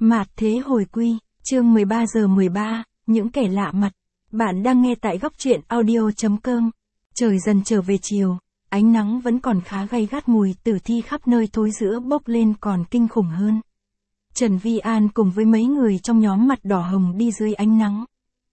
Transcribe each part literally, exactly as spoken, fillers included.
Mạt thế hồi quy, chương mười ba giờ mười ba, những kẻ lạ mặt. Bạn đang nghe tại góc truyện audio chấm com. Trời dần trở về chiều, ánh nắng vẫn còn khá gay gắt, mùi tử thi khắp nơi thối rữa bốc lên còn kinh khủng hơn. Trần Vi An cùng với mấy người trong nhóm mặt đỏ hồng đi dưới ánh nắng.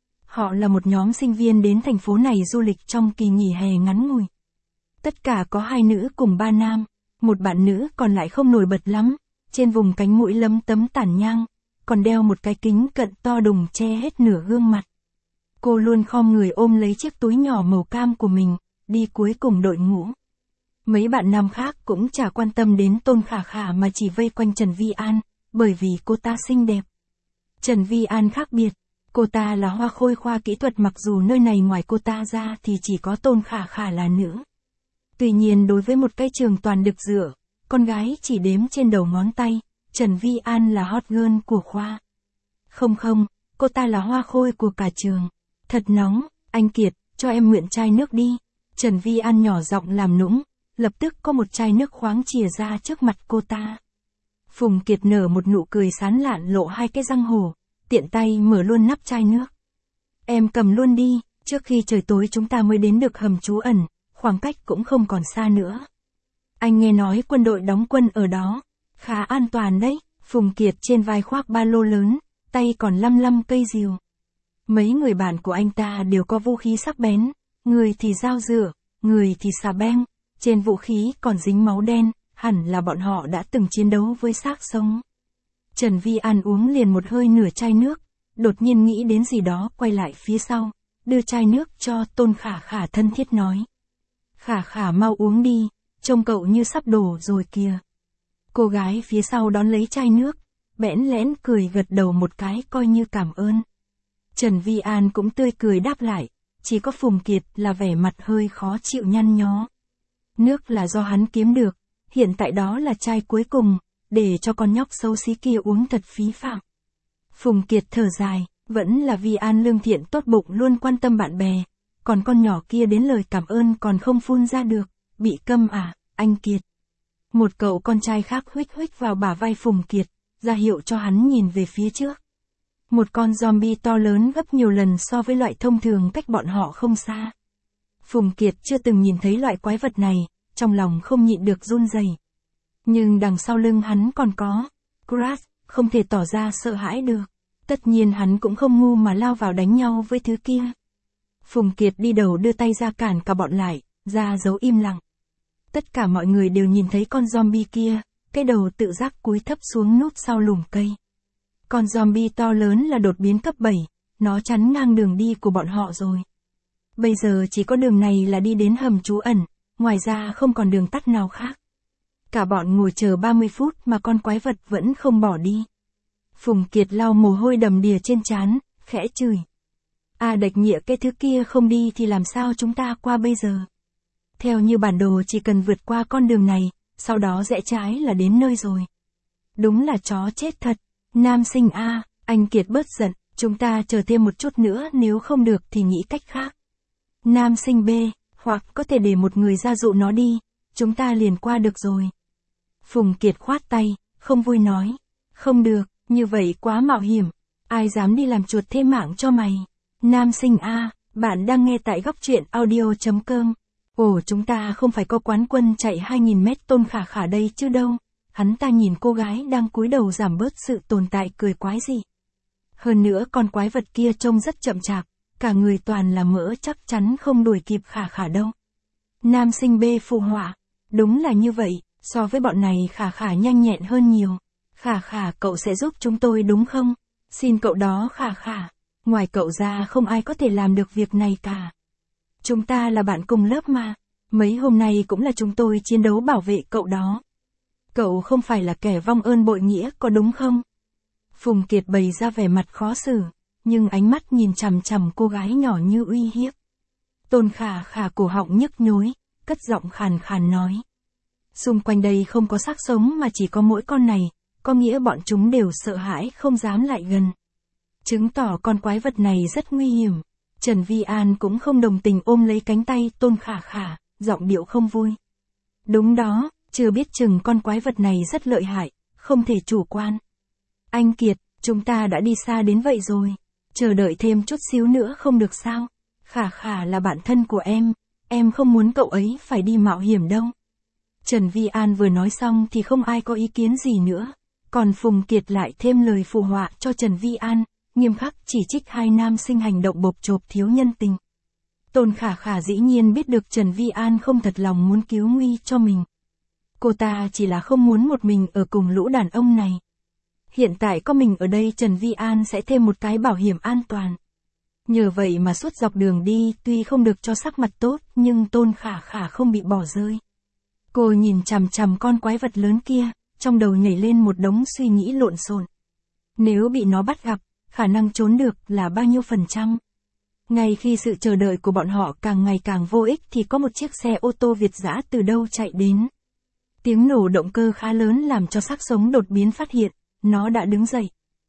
Họ là một nhóm sinh viên đến thành phố này du lịch trong kỳ nghỉ hè ngắn ngủi. Tất cả có hai nữ cùng ba nam, một bạn nữ còn lại không nổi bật lắm, trên vùng cánh mũi lấm tấm tản nhang, còn đeo một cái kính cận to đùng che hết nửa gương mặt. Cô luôn khom người ôm lấy chiếc túi nhỏ màu cam của mình, đi cuối cùng đội ngũ. Mấy bạn nam khác cũng chả quan tâm đến Tôn Khả Khả mà chỉ vây quanh Trần Vi An, bởi vì cô ta xinh đẹp. Trần Vi An khác biệt, cô ta là hoa khôi khoa kỹ thuật, mặc dù nơi này ngoài cô ta ra thì chỉ có Tôn Khả Khả là nữ. Tuy nhiên đối với một cái trường toàn được dựa, con gái chỉ đếm trên đầu ngón tay, Trần Vi An là hot girl của khoa. Không không, cô ta là hoa khôi của cả trường. Thật nóng, anh Kiệt, cho em mượn chai nước đi. Trần Vi An nhỏ giọng làm nũng, lập tức có một chai nước khoáng chìa ra trước mặt cô ta. Phùng Kiệt nở một nụ cười sán lạn, lộ hai cái răng hổ, tiện tay mở luôn nắp chai nước. Em cầm luôn đi, trước khi trời tối chúng ta mới đến được hầm trú ẩn, khoảng cách cũng không còn xa nữa. Anh nghe nói quân đội đóng quân ở đó, khá an toàn đấy. Phùng Kiệt trên vai khoác ba lô lớn, tay còn lăm lăm cây rìu. Mấy người bạn của anh ta đều có vũ khí sắc bén, người thì dao dựa, người thì xà beng, trên vũ khí còn dính máu đen, hẳn là bọn họ đã từng chiến đấu với xác sống. Trần Vi An uống liền một hơi nửa chai nước, đột nhiên nghĩ đến gì đó, quay lại phía sau, đưa chai nước cho Tôn Khả Khả, thân thiết nói. Khả Khả mau uống đi, trông cậu như sắp đổ rồi kìa. Cô gái phía sau đón lấy chai nước, bẽn lẽn cười gật đầu một cái coi như cảm ơn. Trần Vi An cũng tươi cười đáp lại, chỉ có Phùng Kiệt là vẻ mặt hơi khó chịu nhăn nhó. Nước là do hắn kiếm được, hiện tại đó là chai cuối cùng, để cho con nhóc xấu xí kia uống thật phí phạm. Phùng Kiệt thở dài, vẫn là Vi An lương thiện tốt bụng, luôn quan tâm bạn bè, còn con nhỏ kia đến lời cảm ơn còn không phun ra được, bị câm à, anh Kiệt. Một cậu con trai khác huých huých vào bả vai Phùng Kiệt, ra hiệu cho hắn nhìn về phía trước. Một con zombie to lớn gấp nhiều lần so với loại thông thường cách bọn họ không xa. Phùng Kiệt chưa từng nhìn thấy loại quái vật này, trong lòng không nhịn được run rẩy. Nhưng đằng sau lưng hắn còn có Grass, không thể tỏ ra sợ hãi được. Tất nhiên hắn cũng không ngu mà lao vào đánh nhau với thứ kia. Phùng Kiệt đi đầu đưa tay ra cản cả bọn lại, ra dấu im lặng. Tất cả mọi người đều nhìn thấy con zombie kia, cái đầu tự giác cúi thấp xuống núp sau lùm cây. Con zombie to lớn là đột biến cấp bảy, nó chắn ngang đường đi của bọn họ rồi. Bây giờ chỉ có đường này là đi đến hầm trú ẩn, ngoài ra không còn đường tắt nào khác. Cả bọn ngồi chờ ba mươi phút mà con quái vật vẫn không bỏ đi. Phùng Kiệt lau mồ hôi đầm đìa trên trán, khẽ chửi. À đạch nhịa, cái thứ kia không đi thì làm sao chúng ta qua bây giờ? Theo như bản đồ chỉ cần vượt qua con đường này, sau đó rẽ trái là đến nơi rồi. Đúng là chó chết thật. Nam sinh A, anh Kiệt bớt giận, chúng ta chờ thêm một chút nữa, nếu không được thì nghĩ cách khác. Nam sinh B, hoặc có thể để một người ra dụ nó đi, chúng ta liền qua được rồi. Phùng Kiệt khoát tay, không vui nói. Không được, như vậy quá mạo hiểm, ai dám đi làm chuột thế mạng cho mày. Nam sinh A, bạn đang nghe tại góc truyện audio chấm com. Ồ, chúng ta không phải có quán quân chạy hai nghìn mét Tôn Khả Khả đây chứ đâu. Hắn ta nhìn cô gái đang cúi đầu giảm bớt sự tồn tại, cười quái gì. Hơn nữa con quái vật kia trông rất chậm chạp, cả người toàn là mỡ, chắc chắn không đuổi kịp Khả Khả đâu. Nam sinh B phụ họa, đúng là như vậy, so với bọn này Khả Khả nhanh nhẹn hơn nhiều. Khả Khả, cậu sẽ giúp chúng tôi đúng không? Xin cậu đó Khả Khả, ngoài cậu ra không ai có thể làm được việc này cả. Chúng ta là bạn cùng lớp mà, mấy hôm nay cũng là chúng tôi chiến đấu bảo vệ cậu đó. Cậu không phải là kẻ vong ơn bội nghĩa có đúng không? Phùng Kiệt bày ra vẻ mặt khó xử, nhưng ánh mắt nhìn chằm chằm cô gái nhỏ như uy hiếp. Tôn Khả Khả cổ họng nhức nhối, cất giọng khàn khàn nói. Xung quanh đây không có xác sống mà chỉ có mỗi con này, có nghĩa bọn chúng đều sợ hãi không dám lại gần. Chứng tỏ con quái vật này rất nguy hiểm. Trần Vi An cũng không đồng tình ôm lấy cánh tay Tôn Khả Khả, giọng điệu không vui. Đúng đó, chưa biết chừng con quái vật này rất lợi hại, không thể chủ quan. Anh Kiệt, chúng ta đã đi xa đến vậy rồi. Chờ đợi thêm chút xíu nữa không được sao? Khả Khả là bạn thân của em, em không muốn cậu ấy phải đi mạo hiểm đâu. Trần Vi An vừa nói xong thì không ai có ý kiến gì nữa. Còn Phùng Kiệt lại thêm lời phụ họa cho Trần Vi An, nghiêm khắc chỉ trích hai nam sinh hành động bộp chộp thiếu nhân tình. Tôn Khả Khả dĩ nhiên biết được Trần Vi An không thật lòng muốn cứu nguy cho mình. Cô ta chỉ là không muốn một mình ở cùng lũ đàn ông này. Hiện tại có mình ở đây Trần Vi An sẽ thêm một cái bảo hiểm an toàn. Nhờ vậy mà suốt dọc đường đi tuy không được cho sắc mặt tốt nhưng Tôn Khả Khả không bị bỏ rơi. Cô nhìn chằm chằm con quái vật lớn kia, trong đầu nhảy lên một đống suy nghĩ lộn xộn. Nếu bị nó bắt gặp, khả năng trốn được là bao nhiêu phần trăm? Ngay khi sự chờ đợi của bọn họ càng ngày càng vô ích thì có một chiếc xe ô tô Việt dã từ đâu chạy đến. Tiếng nổ động cơ khá lớn làm cho xác sống đột biến phát hiện, nó đã đứng dậy.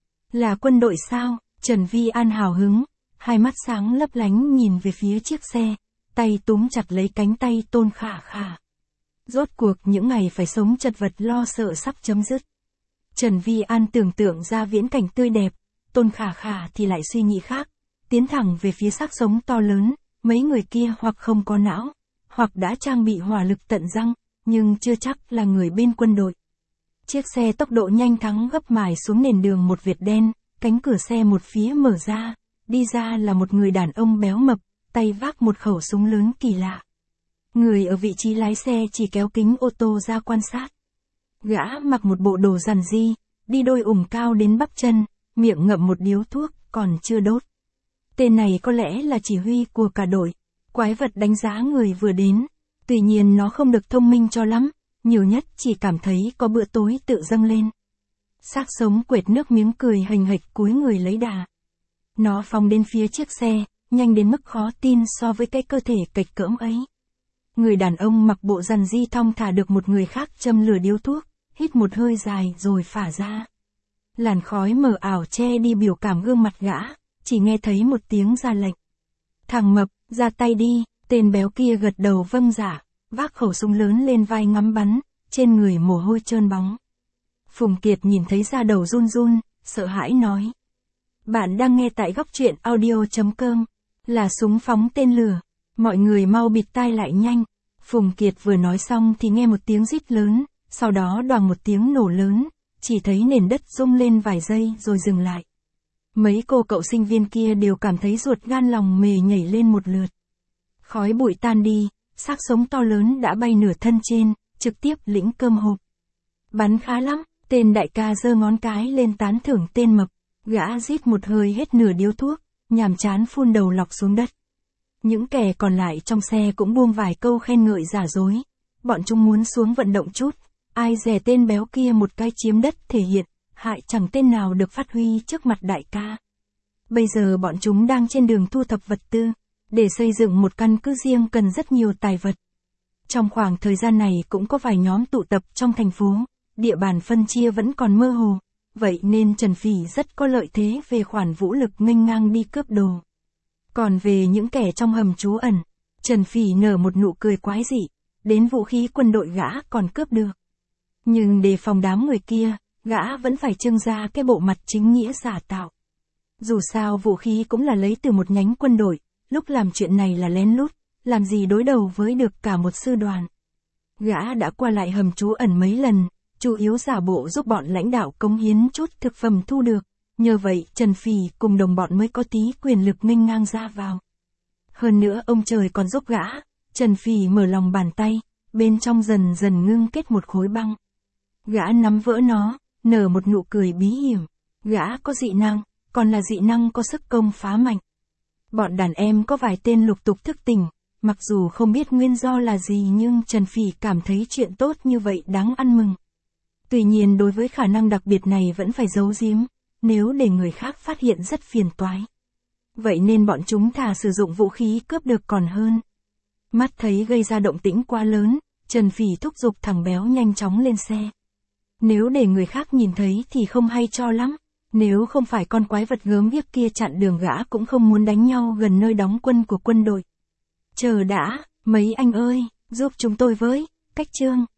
Là quân đội sao? Trần Vi An hào hứng, hai mắt sáng lấp lánh nhìn về phía chiếc xe, tay túm chặt lấy cánh tay Tôn Khả Khả. Rốt cuộc những ngày phải sống chật vật lo sợ sắp chấm dứt. Trần Vi An tưởng tượng ra viễn cảnh tươi đẹp, Tôn Khả Khả thì lại suy nghĩ khác, tiến thẳng về phía xác sống to lớn, mấy người kia hoặc không có não, hoặc đã trang bị hỏa lực tận răng, nhưng chưa chắc là người bên quân đội. Chiếc xe tốc độ nhanh thắng gấp mài xuống nền đường một vệt đen, cánh cửa xe một phía mở ra, đi ra là một người đàn ông béo mập, tay vác một khẩu súng lớn kỳ lạ. Người ở vị trí lái xe chỉ kéo kính ô tô ra quan sát. Gã mặc một bộ đồ rằn ri, đi đôi ủng cao đến bắp chân, miệng ngậm một điếu thuốc, còn chưa đốt. Tên này có lẽ là chỉ huy của cả đội. Quái vật đánh giá người vừa đến. Tuy nhiên nó không được thông minh cho lắm, nhiều nhất chỉ cảm thấy có bữa tối tự dâng lên. Xác sống quệt nước miếng cười hình hạch cúi người lấy đà. Nó phóng đến phía chiếc xe, nhanh đến mức khó tin so với cái cơ thể kịch cỡm ấy. Người đàn ông mặc bộ rằn ri thong thả được một người khác châm lửa điếu thuốc, hít một hơi dài rồi phả ra. Làn khói mờ ảo che đi biểu cảm gương mặt gã, chỉ nghe thấy một tiếng ra lệnh. Thằng mập, ra tay đi, tên béo kia gật đầu vâng dạ, vác khẩu súng lớn lên vai ngắm bắn, trên người mồ hôi trơn bóng. Phùng Kiệt nhìn thấy da đầu run run, sợ hãi nói. Bạn đang nghe tại góc truyện audio chấm com, là súng phóng tên lửa, mọi người mau bịt tai lại nhanh. Phùng Kiệt vừa nói xong thì nghe một tiếng rít lớn, sau đó đoàng một tiếng nổ lớn, chỉ thấy nền đất rung lên vài giây rồi dừng lại. Mấy cô cậu sinh viên kia đều cảm thấy ruột gan lòng mề nhảy lên một lượt. Khói bụi tan đi, xác sống to lớn đã bay nửa thân trên, trực tiếp lĩnh cơm hộp. Bắn khá lắm, tên đại ca giơ ngón cái lên tán thưởng tên mập, gã rít một hơi hết nửa điếu thuốc, nhàm chán phun đầu lọc xuống đất. Những kẻ còn lại trong xe cũng buông vài câu khen ngợi giả dối. Bọn chúng muốn xuống vận động chút, ai dè tên béo kia một cái chiếm đất thể hiện, hại chẳng tên nào được phát huy trước mặt đại ca. Bây giờ bọn chúng đang trên đường thu thập vật tư, để xây dựng một căn cứ riêng cần rất nhiều tài vật. Trong khoảng thời gian này cũng có vài nhóm tụ tập trong thành phố, địa bàn phân chia vẫn còn mơ hồ, vậy nên Trần Phỉ rất có lợi thế về khoản vũ lực nghênh ngang đi cướp đồ. Còn về những kẻ trong hầm trú ẩn, Trần Phỉ nở một nụ cười quái dị, đến vũ khí quân đội gã còn cướp được. Nhưng để phòng đám người kia, gã vẫn phải trưng ra cái bộ mặt chính nghĩa giả tạo. Dù sao vũ khí cũng là lấy từ một nhánh quân đội, lúc làm chuyện này là lén lút, làm gì đối đầu với được cả một sư đoàn. Gã đã qua lại hầm trú ẩn mấy lần, chủ yếu giả bộ giúp bọn lãnh đạo cống hiến chút thực phẩm thu được, nhờ vậy Trần Phỉ cùng đồng bọn mới có tí quyền lực nghênh ngang ra vào. Hơn nữa ông trời còn giúp gã, Trần Phỉ mở lòng bàn tay, bên trong dần dần ngưng kết một khối băng. Gã nắm vỡ nó, nở một nụ cười bí hiểm, gã có dị năng, còn là dị năng có sức công phá mạnh. Bọn đàn em có vài tên lục tục thức tỉnh, mặc dù không biết nguyên do là gì nhưng Trần Phỉ cảm thấy chuyện tốt như vậy đáng ăn mừng. Tuy nhiên đối với khả năng đặc biệt này vẫn phải giấu giếm, nếu để người khác phát hiện rất phiền toái. Vậy nên bọn chúng thà sử dụng vũ khí cướp được còn hơn. Mắt thấy gây ra động tĩnh quá lớn, Trần Phỉ thúc giục thằng béo nhanh chóng lên xe. Nếu để người khác nhìn thấy thì không hay cho lắm. Nếu không phải con quái vật gớm ghiếc kia chặn đường gã cũng không muốn đánh nhau gần nơi đóng quân của quân đội. Chờ đã, mấy anh ơi, giúp chúng tôi với, cách chương.